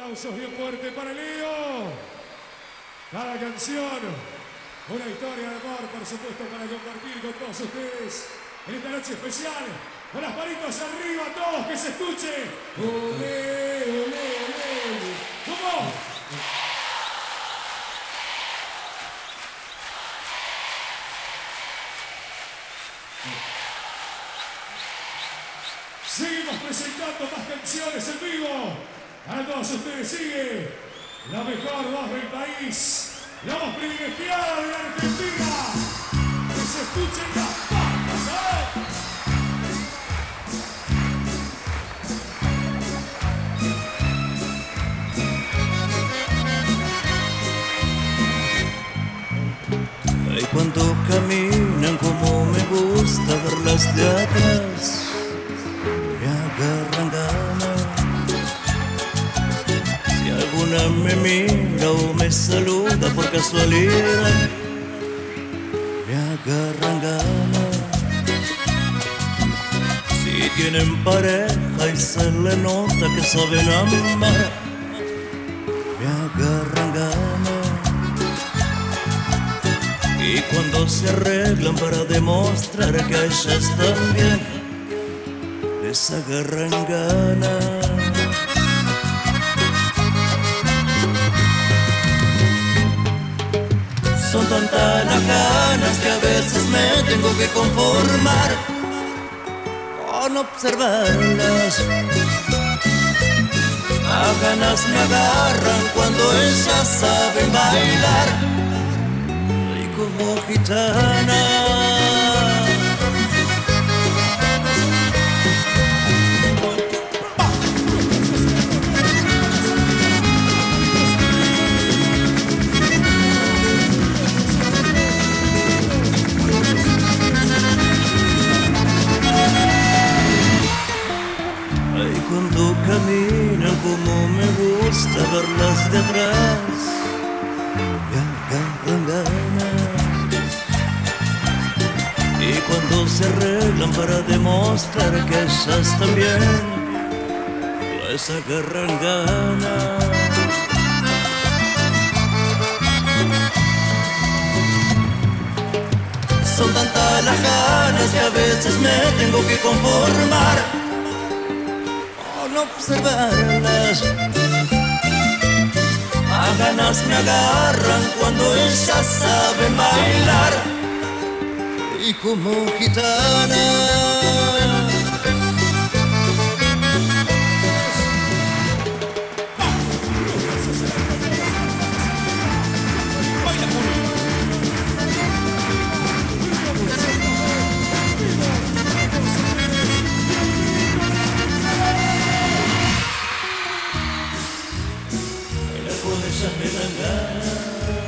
Aplausos bien fuertes para Leo. Cada canción, una historia de amor, por supuesto, para compartir con todos ustedes en esta noche especial. Con las manitos arriba, todos, que se escuche. Olé, olé, olé. ¿Cómo? Seguimos presentando más canciones en vivo. Para todos ustedes sigue la mejor voz del país, la voz privilegiada de la Argentina. Que se escuchen las palmas, Ay, cuando caminan como me gusta verlas de atrás, me agarran ganas. Si alguna me mira o me saluda por casualidad, me agarran ganas. Si tienen pareja y se le nota que saben amar, me agarran ganas. Y cuando se arreglan para demostrar que a ellas también les agarran ganas. Son tantas las ganas que a veces me tengo que conformar con observarlas. Las ganas me agarran cuando ellas saben bailar como gitana. Ay, cuando caminan como me gusta verlas de atrás, me agarran ganas. Y cuando se arreglan para demostrar que ellas también les agarran ganas. Son tantas las ganas que a veces me tengo que conformar con observarlas. Las ganas me agarran cuando ellas saben bailar y como gitana. Ellas me dan ganas.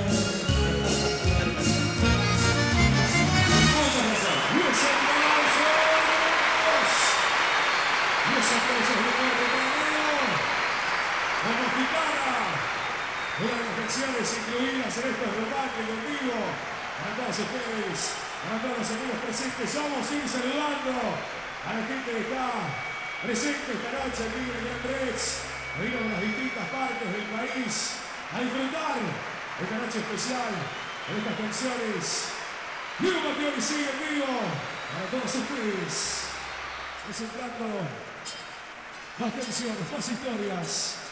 Como gitana, una de las canciones incluidas en estos romances en vivo. Para todos ustedes, para todos los amigos presentes, vamos a ir saludando a la gente que está presente esta noche aquí en el Gran Rex. Venido de las distintas partes del país a disfrutar esta noche especial con estas canciones. Diego Mattioli sigue en vivo para todos ustedes, presentando más canciones, más historias.